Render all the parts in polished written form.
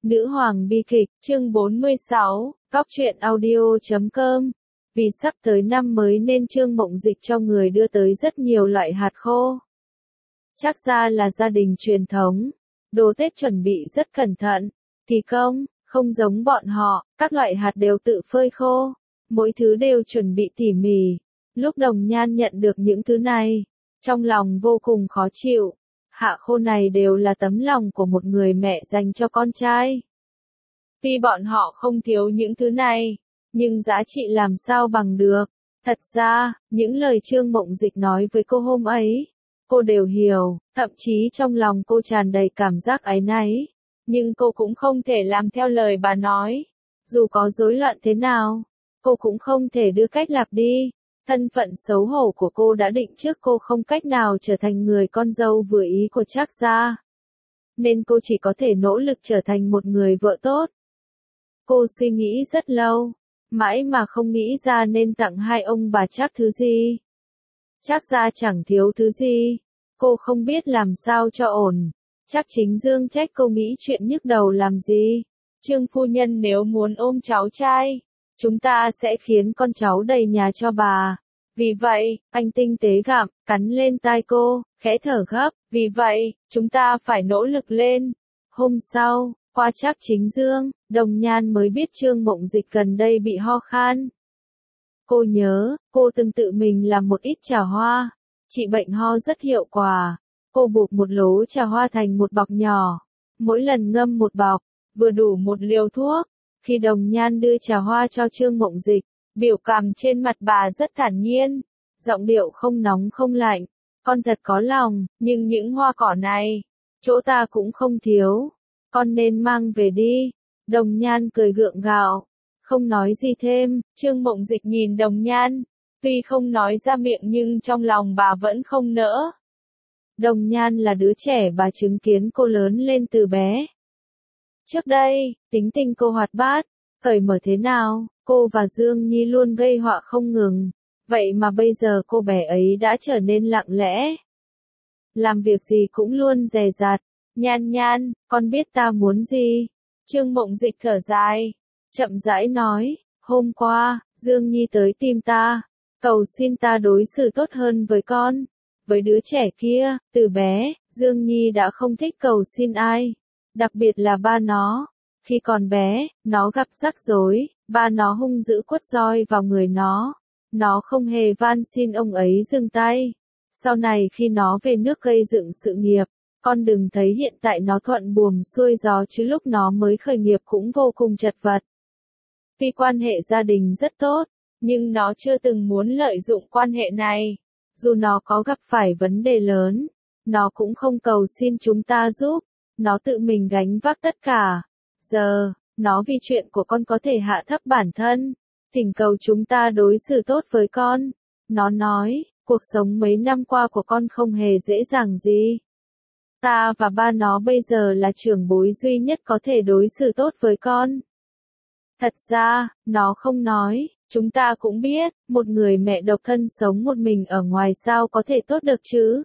Nữ hoàng bi kịch, chương 46, Cóc truyện audio.com. Vì sắp tới năm mới nên Trương Mộng Dịch cho người đưa tới rất nhiều loại hạt khô. Chắc ra là gia đình truyền thống, đồ Tết chuẩn bị rất cẩn thận, kỳ công, không giống bọn họ, các loại hạt đều tự phơi khô, mỗi thứ đều chuẩn bị tỉ mỉ. Lúc Đồng Nhan nhận được những thứ này, trong lòng vô cùng khó chịu. Hạ khô này đều là tấm lòng của một người mẹ dành cho con trai. Tuy bọn họ không thiếu những thứ này, nhưng giá trị làm sao bằng được. Thật ra, những lời Trương Mộng Dịch nói với cô hôm ấy, cô đều hiểu, thậm chí trong lòng cô tràn đầy cảm giác áy náy. Nhưng cô cũng không thể làm theo lời bà nói. Dù có rối loạn thế nào, cô cũng không thể đưa Cách Lạp đi. Thân phận xấu hổ của cô đã định trước cô không cách nào trở thành người con dâu vừa ý của Trác gia. Nên cô chỉ có thể nỗ lực trở thành một người vợ tốt. Cô suy nghĩ rất lâu, mãi mà không nghĩ ra nên tặng hai ông bà Trác thứ gì. Trác gia chẳng thiếu thứ gì, cô không biết làm sao cho ổn. Trác Chính Dương trách cô nghĩ chuyện nhức đầu làm gì. Trương phu nhân nếu muốn ôm cháu trai, chúng ta sẽ khiến con cháu đầy nhà cho bà. Vì vậy, anh tinh tế gặm, cắn lên tai cô, khẽ thở gấp. Vì vậy, chúng ta phải nỗ lực lên. Hôm sau, qua Trác Chính Dương, Đồng Nhan mới biết Trương Mộng Dịch gần đây bị ho khan. Cô nhớ, cô từng tự mình làm một ít trà hoa, trị bệnh ho rất hiệu quả. Cô buộc một lố trà hoa thành một bọc nhỏ, mỗi lần ngâm một bọc, vừa đủ một liều thuốc. Khi Đồng Nhan đưa trà hoa cho Trương Mộng Dịch, biểu cảm trên mặt bà rất thản nhiên, giọng điệu không nóng không lạnh. Con thật có lòng, nhưng những hoa cỏ này, chỗ ta cũng không thiếu, con nên mang về đi. Đồng Nhan cười gượng gạo, không nói gì thêm. Trương Mộng Dịch nhìn Đồng Nhan, tuy không nói ra miệng nhưng trong lòng bà vẫn không nỡ. Đồng Nhan là đứa trẻ bà chứng kiến cô lớn lên từ bé. Trước đây, tính tình cô hoạt bát, cởi mở thế nào, cô và Dương Nhi luôn gây họa không ngừng. Vậy mà bây giờ cô bé ấy đã trở nên lặng lẽ. Làm việc gì cũng luôn dè dặt. Nhan Nhan, con biết ta muốn gì? Trương Mộng Dịch thở dài, chậm rãi nói, hôm qua, Dương Nhi tới tìm ta, cầu xin ta đối xử tốt hơn với con. Với đứa trẻ kia, từ bé, Dương Nhi đã không thích cầu xin ai, đặc biệt là ba nó. Khi còn bé, nó gặp rắc rối, ba nó hung dữ quất roi vào người nó không hề van xin ông ấy dừng tay. Sau này khi nó về nước gây dựng sự nghiệp, con đừng thấy hiện tại nó thuận buồm xuôi gió chứ lúc nó mới khởi nghiệp cũng vô cùng chật vật. Tuy quan hệ gia đình rất tốt, nhưng nó chưa từng muốn lợi dụng quan hệ này. Dù nó có gặp phải vấn đề lớn, nó cũng không cầu xin chúng ta giúp, nó tự mình gánh vác tất cả. Giờ, nó vì chuyện của con có thể hạ thấp bản thân, thỉnh cầu chúng ta đối xử tốt với con. Nó nói, cuộc sống mấy năm qua của con không hề dễ dàng gì. Ta và ba nó bây giờ là trưởng bối duy nhất có thể đối xử tốt với con. Thật ra, nó không nói, chúng ta cũng biết, một người mẹ độc thân sống một mình ở ngoài sao có thể tốt được chứ.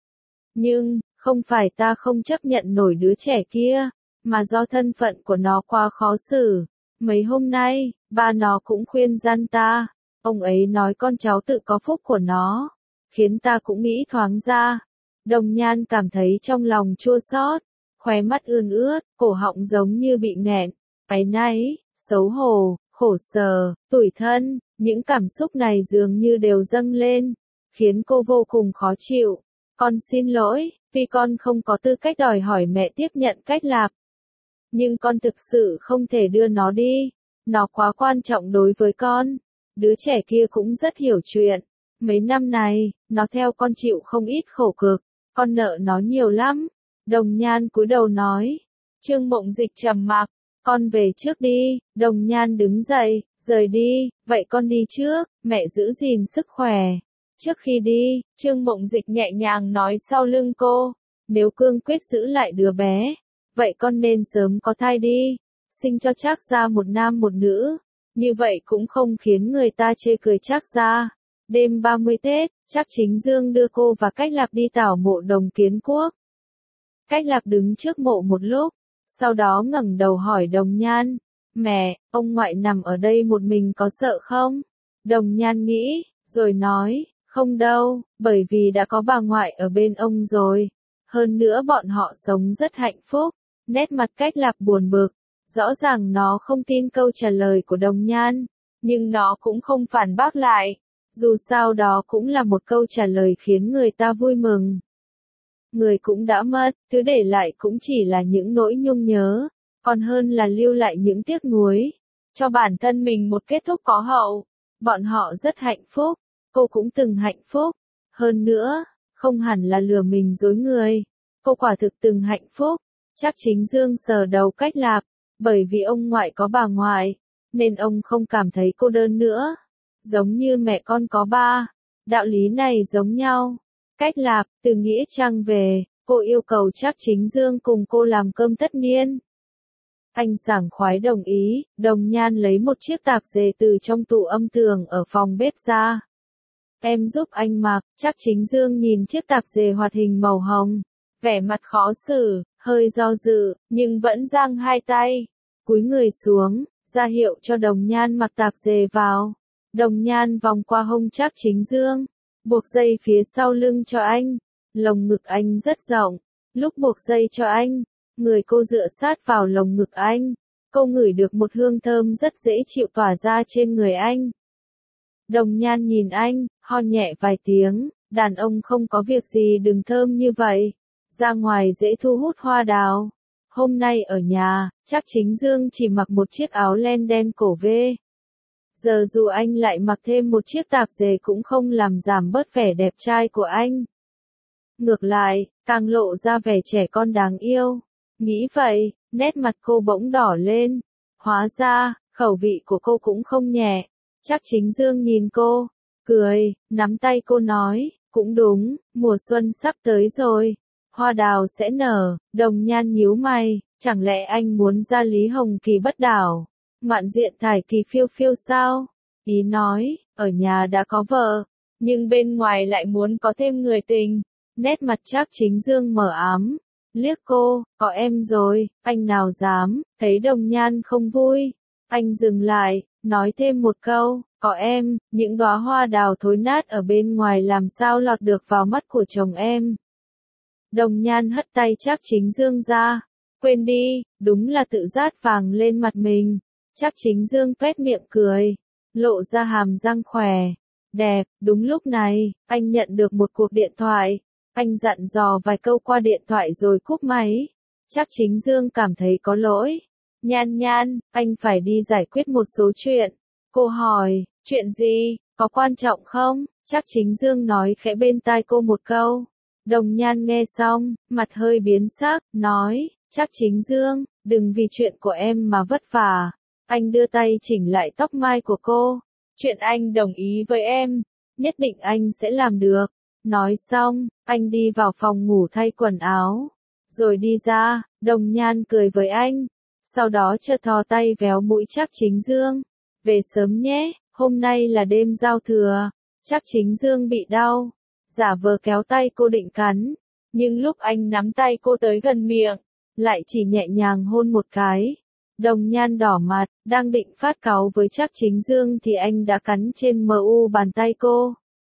Nhưng, không phải ta không chấp nhận nổi đứa trẻ kia, mà do thân phận của nó quá khó xử. Mấy hôm nay, ba nó cũng khuyên gian ta, ông ấy nói con cháu tự có phúc của nó, khiến ta cũng nghĩ thoáng ra. Đồng Nhan cảm thấy trong lòng chua xót, khóe mắt ươn ướt, cổ họng giống như bị nghẹn, áy náy, xấu hổ, khổ sở, tủi thân, những cảm xúc này dường như đều dâng lên, khiến cô vô cùng khó chịu. Con xin lỗi, vì con không có tư cách đòi hỏi mẹ tiếp nhận Cách Lạp. Nhưng con thực sự không thể đưa nó đi, nó quá quan trọng đối với con. Đứa trẻ kia cũng rất hiểu chuyện, mấy năm này, nó theo con chịu không ít khổ cực, con nợ nó nhiều lắm. Đồng Nhan cúi đầu nói. Trương Mộng Dịch trầm mặc, con về trước đi. Đồng Nhan đứng dậy, rời đi. Vậy con đi trước, mẹ giữ gìn sức khỏe. Trước khi đi, Trương Mộng Dịch nhẹ nhàng nói sau lưng cô, nếu cương quyết giữ lại đứa bé, vậy con nên sớm có thai đi, sinh cho Trác gia một nam một nữ, như vậy cũng không khiến người ta chê cười Trác gia. Đêm 30 Tết, Trác Chính Dương đưa cô và Cách Lạp đi tảo mộ Đồng Kiến Quốc. Cách Lạp đứng trước mộ một lúc, Sau đó ngẩng đầu hỏi Đồng Nhan, mẹ, ông ngoại nằm ở đây một mình có sợ không? Đồng Nhan nghĩ, rồi nói, không đâu, bởi vì đã có bà ngoại ở bên ông rồi. Hơn nữa bọn họ sống rất hạnh phúc. Nét mặt Cách Lạp buồn bực. Rõ ràng nó không tin câu trả lời của Đồng Nhan, nhưng nó cũng không phản bác lại. Dù sao đó cũng là một câu trả lời khiến người ta vui mừng. Người cũng đã mất, thứ để lại cũng chỉ là những nỗi nhung nhớ, còn hơn là lưu lại những tiếc nuối. Cho bản thân mình một kết thúc có hậu. Bọn họ rất hạnh phúc, cô cũng từng hạnh phúc. Hơn nữa, không hẳn là lừa mình dối người. Cô quả thực từng hạnh phúc. Chắc Chính Dương sờ đầu Cách Lạp, bởi vì ông ngoại có bà ngoại, nên ông không cảm thấy cô đơn nữa. Giống như mẹ con có ba, đạo lý này giống nhau. Cách Lạp, từ Nghĩa Trang về, cô yêu cầu Trác Chính Dương cùng cô làm cơm tất niên. Anh sảng khoái đồng ý, Đồng Nhan lấy một chiếc tạp dề từ trong tủ âm tường ở phòng bếp ra. Em giúp anh mặc, Trác Chính Dương nhìn chiếc tạp dề hoạt hình màu hồng, vẻ mặt khó xử, hơi do dự, nhưng vẫn giang hai tay, cúi người xuống, ra hiệu cho Đồng Nhan mặc tạp dề vào. Đồng Nhan vòng qua hông Trác Chính Dương, buộc dây phía sau lưng cho anh. Lồng ngực anh rất rộng, lúc buộc dây cho anh, người cô dựa sát vào lồng ngực anh. Cô ngửi được một hương thơm rất dễ chịu tỏa ra trên người anh. Đồng Nhan nhìn anh, ho nhẹ vài tiếng, đàn ông không có việc gì đừng thơm như vậy. Ra ngoài dễ thu hút hoa đào. Hôm nay ở nhà, Trác Chính Dương chỉ mặc một chiếc áo len đen cổ V. Giờ dù anh lại mặc thêm một chiếc tạp dề cũng không làm giảm bớt vẻ đẹp trai của anh. Ngược lại, càng lộ ra vẻ trẻ con đáng yêu. Nghĩ vậy, nét mặt cô bỗng đỏ lên. Hóa ra, khẩu vị của cô cũng không nhẹ. Trác Chính Dương nhìn cô, cười, nắm tay cô nói, cũng đúng, mùa xuân sắp tới rồi. Hoa đào sẽ nở. Đồng Nhan nhíu mày, chẳng lẽ anh muốn ra Lý Hồng Kỳ bất đảo? Ngoạn diện thải kỳ phiêu phiêu sao? Ý nói, ở nhà đã có vợ, nhưng bên ngoài lại muốn có thêm người tình. Nét mặt Trác Chính Dương mờ ám, liếc cô, có em rồi, anh nào dám. Thấy Đồng Nhan không vui, anh dừng lại, nói thêm một câu, có em, những đóa hoa đào thối nát ở bên ngoài làm sao lọt được vào mắt của chồng em. Đồng Nhan hất tay Trác Chính Dương ra, quên đi, đúng là tự rát vàng lên mặt mình. Trác Chính Dương tuét miệng cười, lộ ra hàm răng khỏe, đẹp. Đúng lúc này, anh nhận được một cuộc điện thoại. Anh dặn dò vài câu qua điện thoại rồi cúp máy. Trác Chính Dương cảm thấy có lỗi. Nhan Nhan, anh phải đi giải quyết một số chuyện. Cô hỏi, chuyện gì, có quan trọng không? Trác Chính Dương nói khẽ bên tai cô một câu. Đồng Nhan nghe xong, mặt hơi biến sắc, nói, Trác Chính Dương, đừng vì chuyện của em mà vất vả. Anh đưa tay chỉnh lại tóc mai của cô. Chuyện anh đồng ý với em, nhất định anh sẽ làm được. Nói xong, anh đi vào phòng ngủ thay quần áo. Rồi đi ra, Đồng Nhan cười với anh. Sau đó chợt thò tay véo mũi Trác Chính Dương. Về sớm nhé, hôm nay là đêm giao thừa. Trác Chính Dương bị đau, giả vờ kéo tay cô định cắn. Nhưng lúc anh nắm tay cô tới gần miệng, lại chỉ nhẹ nhàng hôn một cái. Đồng Nhan đỏ mặt, đang định phát cáu với Trác Chính Dương thì anh đã cắn trên mu bàn tay cô.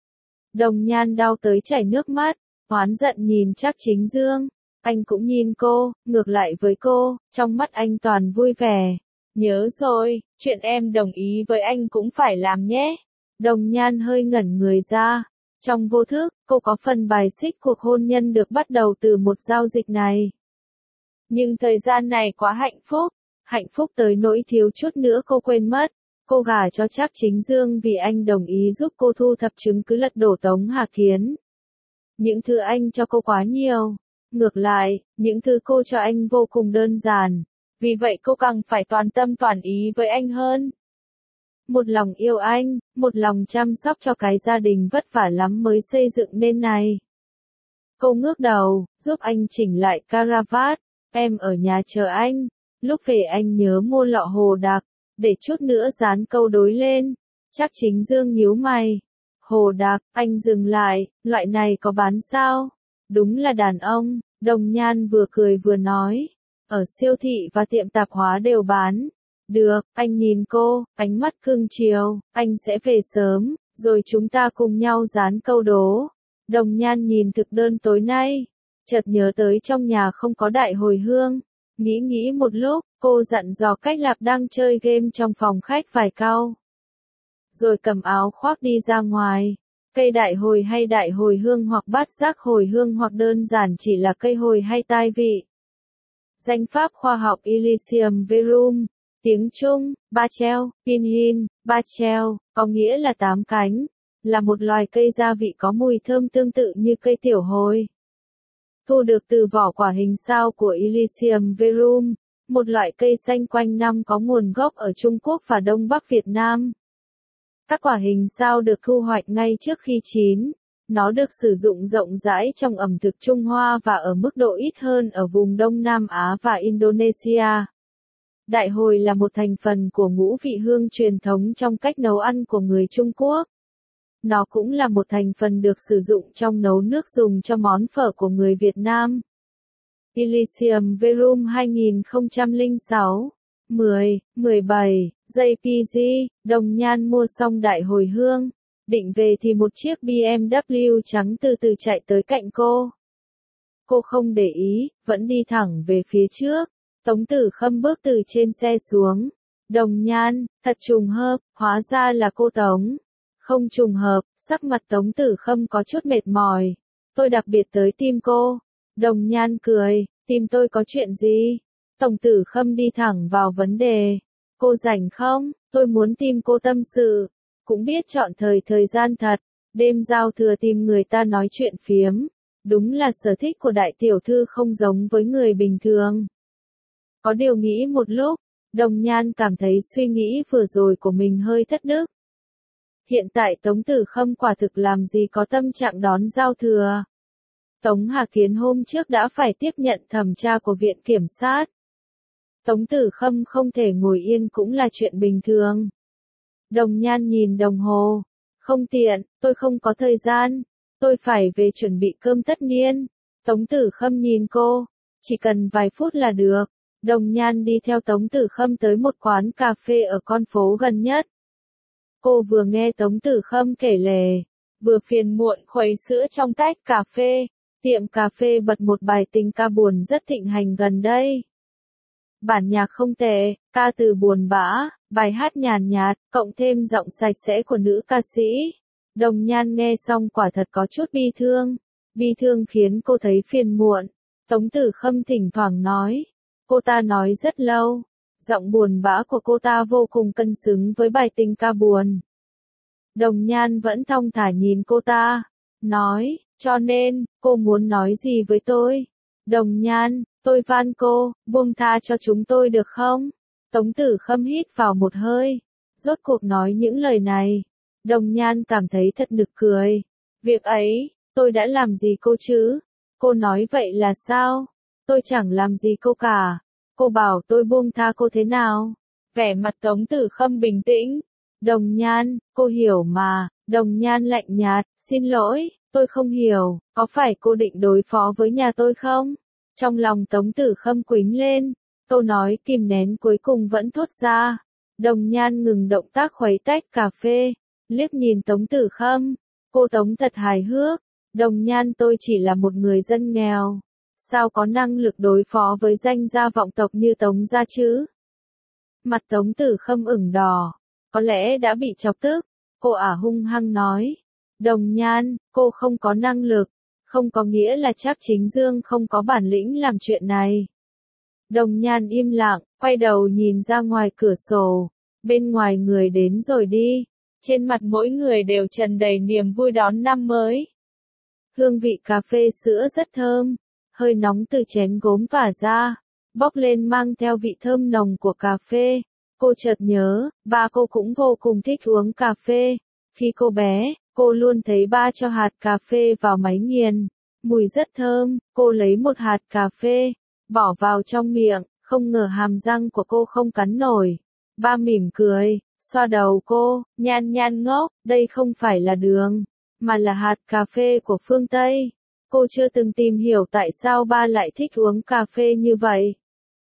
Đồng Nhan đau tới chảy nước mắt, oán giận nhìn Trác Chính Dương. Anh cũng nhìn cô, ngược lại với cô, trong mắt anh toàn vui vẻ. Nhớ rồi, chuyện em đồng ý với anh cũng phải làm nhé. Đồng Nhan hơi ngẩn người ra. Trong vô thức, cô có phần bài xích cuộc hôn nhân được bắt đầu từ một giao dịch này. Nhưng thời gian này quá hạnh phúc tới nỗi thiếu chút nữa cô quên mất. Cô gả cho Trác Chính Dương vì anh đồng ý giúp cô thu thập chứng cứ lật đổ Tống Hà Kiến. Những thứ anh cho cô quá nhiều. Ngược lại, những thứ cô cho anh vô cùng đơn giản. Vì vậy cô càng phải toàn tâm toàn ý với anh hơn. Một lòng yêu anh, một lòng chăm sóc cho cái gia đình vất vả lắm mới xây dựng nên này. Cô ngước đầu, giúp anh chỉnh lại caravat. Em ở nhà chờ anh. Lúc về anh nhớ mua lọ hồ đặc, để chút nữa dán câu đối lên. Trác Chính Dương nhíu mày. Hồ đặc, anh dừng lại, loại này có bán sao? Đúng là đàn ông. Đồng Nhan vừa cười vừa nói. ở siêu thị và tiệm tạp hóa đều bán. Được, anh nhìn cô, ánh mắt cưng chiều, anh sẽ về sớm, rồi chúng ta cùng nhau dán câu đố. Đồng Nhan nhìn thực đơn tối nay, chợt nhớ tới trong nhà không có đại hồi hương. Nghĩ một lúc, cô dặn dò Cách Lạp đang chơi game trong phòng khách vài câu. Rồi cầm áo khoác đi ra ngoài. Cây đại hồi hay đại hồi hương hoặc bát giác hồi hương hoặc đơn giản chỉ là cây hồi hay tai vị. Danh pháp khoa học Illicium verum, tiếng Trung, Bachel, Pinyin, Bachel, có nghĩa là 8 cánh, là một loài cây gia vị có mùi thơm tương tự như cây tiểu hồi. Thu được từ vỏ quả hình sao của Illicium verum, một loại cây xanh quanh năm có nguồn gốc ở Trung Quốc và Đông Bắc Việt Nam. Các quả hình sao được thu hoạch ngay trước khi chín. Nó được sử dụng rộng rãi trong ẩm thực Trung Hoa và ở mức độ ít hơn ở vùng Đông Nam Á và Indonesia. Đại hồi là một thành phần của ngũ vị hương truyền thống trong cách nấu ăn của người Trung Quốc. Nó cũng là một thành phần được sử dụng trong nấu nước dùng cho món phở của người Việt Nam. Illicium verum 2006, 17, JPG, Đồng Nhan mua xong đại hồi hương. Định về thì một chiếc BMW trắng từ từ chạy tới cạnh cô. Cô không để ý, vẫn đi thẳng về phía trước. Tống Tử Khâm bước từ trên xe xuống. Đồng Nhan, thật trùng hợp, hóa ra là cô Tống. Không trùng hợp, sắc mặt Tống Tử Khâm có chút mệt mỏi. Tôi đặc biệt tới tìm cô. Đồng Nhan cười, tìm tôi có chuyện gì? Tống Tử Khâm đi thẳng vào vấn đề. Cô rảnh không? Tôi muốn tìm cô tâm sự. Cũng biết chọn thời gian thật. Đêm giao thừa tìm người ta nói chuyện phiếm. Đúng là sở thích của đại tiểu thư không giống với người bình thường. Có điều nghĩ một lúc, Đồng Nhan cảm thấy suy nghĩ vừa rồi của mình hơi thất đức. Hiện tại Tống Tử Khâm quả thực làm gì có tâm trạng đón giao thừa. Tống Hà Kiến hôm trước đã phải tiếp nhận thẩm tra của Viện Kiểm sát. Tống Tử Khâm không thể ngồi yên cũng là chuyện bình thường. Đồng Nhan nhìn đồng hồ. Không tiện, tôi không có thời gian. Tôi phải về chuẩn bị cơm tất niên. Tống Tử Khâm nhìn cô. Chỉ cần vài phút là được. Đồng Nhan đi theo Tống Tử Khâm tới một quán cà phê ở con phố gần nhất. Cô vừa nghe Tống Tử Khâm kể lể, vừa phiền muộn khuấy sữa trong tách cà phê. Tiệm cà phê bật một bài tình ca buồn rất thịnh hành gần đây. Bản nhạc không tệ, ca từ buồn bã, bài hát nhàn nhạt, cộng thêm giọng sạch sẽ của nữ ca sĩ. Đồng Nhan nghe xong quả thật có chút bi thương. Bi thương khiến cô thấy phiền muộn. Tống Tử Khâm thỉnh thoảng nói. Cô ta nói rất lâu. Giọng buồn bã của cô ta vô cùng cân xứng với bài tình ca buồn. Đồng Nhan vẫn thong thả nhìn cô ta. Nói, cho nên, cô muốn nói gì với tôi? Đồng Nhan, tôi van cô, buông tha cho chúng tôi được không? Tống Tử Khâm hít vào một hơi. Rốt cuộc nói những lời này. Đồng Nhan cảm thấy thật nực cười. Việc ấy, tôi đã làm gì cô chứ? Cô nói vậy là sao? Tôi chẳng làm gì cô cả. Cô bảo tôi buông tha cô thế nào? Vẻ mặt Tống Tử Khâm bình tĩnh. Đồng Nhan, cô hiểu mà. Đồng Nhan lạnh nhạt, xin lỗi, tôi không hiểu, có phải cô định đối phó với nhà tôi không? Trong lòng Tống Tử Khâm quính lên, câu nói kìm nén cuối cùng vẫn thốt ra. Đồng Nhan ngừng động tác khuấy tách cà phê, liếc nhìn Tống Tử Khâm. Cô Tống thật hài hước. Đồng Nhan, tôi chỉ là một người dân nghèo. Sao có năng lực đối phó với danh gia vọng tộc như Tống gia chứ? Mặt Tống Tử Khâm ửng đỏ. Có lẽ đã bị chọc tức. Cô ả hung hăng nói. Đồng Nhan, cô không có năng lực. Không có nghĩa là chắc Chính Dương không có bản lĩnh làm chuyện này. Đồng Nhan im lặng, quay đầu nhìn ra ngoài cửa sổ. Bên ngoài người đến rồi đi. Trên mặt mỗi người đều tràn đầy niềm vui đón năm mới. Hương vị cà phê sữa rất thơm. Hơi nóng từ chén gốm tỏa ra. Bốc lên mang theo vị thơm nồng của cà phê. Cô chợt nhớ, ba cô cũng vô cùng thích uống cà phê. Khi cô bé, cô luôn thấy ba cho hạt cà phê vào máy nghiền. Mùi rất thơm, cô lấy một hạt cà phê, bỏ vào trong miệng, không ngờ hàm răng của cô không cắn nổi. Ba mỉm cười, xoa đầu cô, Nhan Nhan ngốc, đây không phải là đường, mà là hạt cà phê của phương Tây. Cô chưa từng tìm hiểu tại sao ba lại thích uống cà phê như vậy.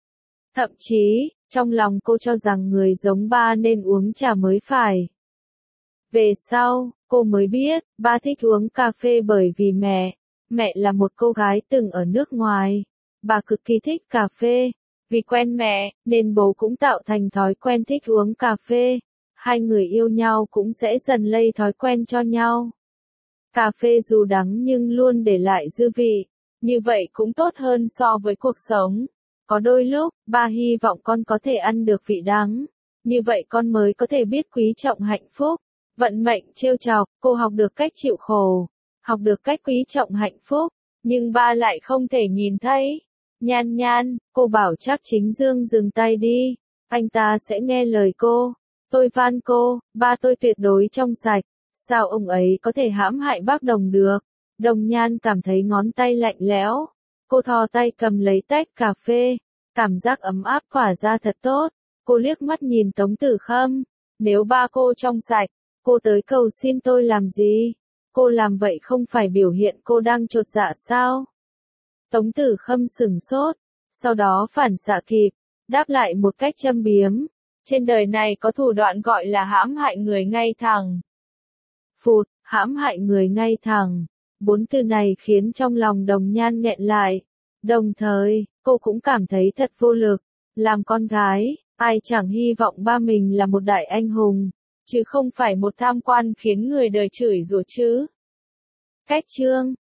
Thậm chí, trong lòng cô cho rằng người giống ba nên uống trà mới phải. Về sau, cô mới biết, ba thích uống cà phê bởi vì mẹ là một cô gái từng ở nước ngoài. Bà cực kỳ thích cà phê. Vì quen mẹ, nên bố cũng tạo thành thói quen thích uống cà phê. Hai người yêu nhau cũng sẽ dần lây thói quen cho nhau. Cà phê dù đắng nhưng luôn để lại dư vị. Như vậy cũng tốt hơn so với cuộc sống. Có đôi lúc, ba hy vọng con có thể ăn được vị đắng. Như vậy con mới có thể biết quý trọng hạnh phúc. Vận mệnh trêu chọc, cô học được cách chịu khổ. Học được cách quý trọng hạnh phúc. Nhưng ba lại không thể nhìn thấy. Nhan Nhan, cô bảo chắc Chính Dương dừng tay đi. Anh ta sẽ nghe lời cô. Tôi van cô, ba tôi tuyệt đối trong sạch. Sao ông ấy có thể hãm hại bác Đồng được? Đồng Nhan cảm thấy ngón tay lạnh lẽo. Cô thò tay cầm lấy tách cà phê. Cảm giác ấm áp tỏa ra thật tốt. Cô liếc mắt nhìn Tống Tử Khâm. Nếu ba cô trong sạch, cô tới cầu xin tôi làm gì? Cô làm vậy không phải biểu hiện cô đang chột dạ sao? Tống Tử Khâm sửng sốt. Sau đó phản xạ kịp. Đáp lại một cách châm biếm. Trên đời này có thủ đoạn gọi là hãm hại người ngay thẳng. Phụt, hãm hại người ngay thẳng. 4 từ này khiến trong lòng Đồng Nhan nghẹn lại. Đồng thời, cô cũng cảm thấy thật vô lực. Làm con gái, ai chẳng hy vọng ba mình là một đại anh hùng, chứ không phải một tham quan khiến người đời chửi rủa chứ. Cách chương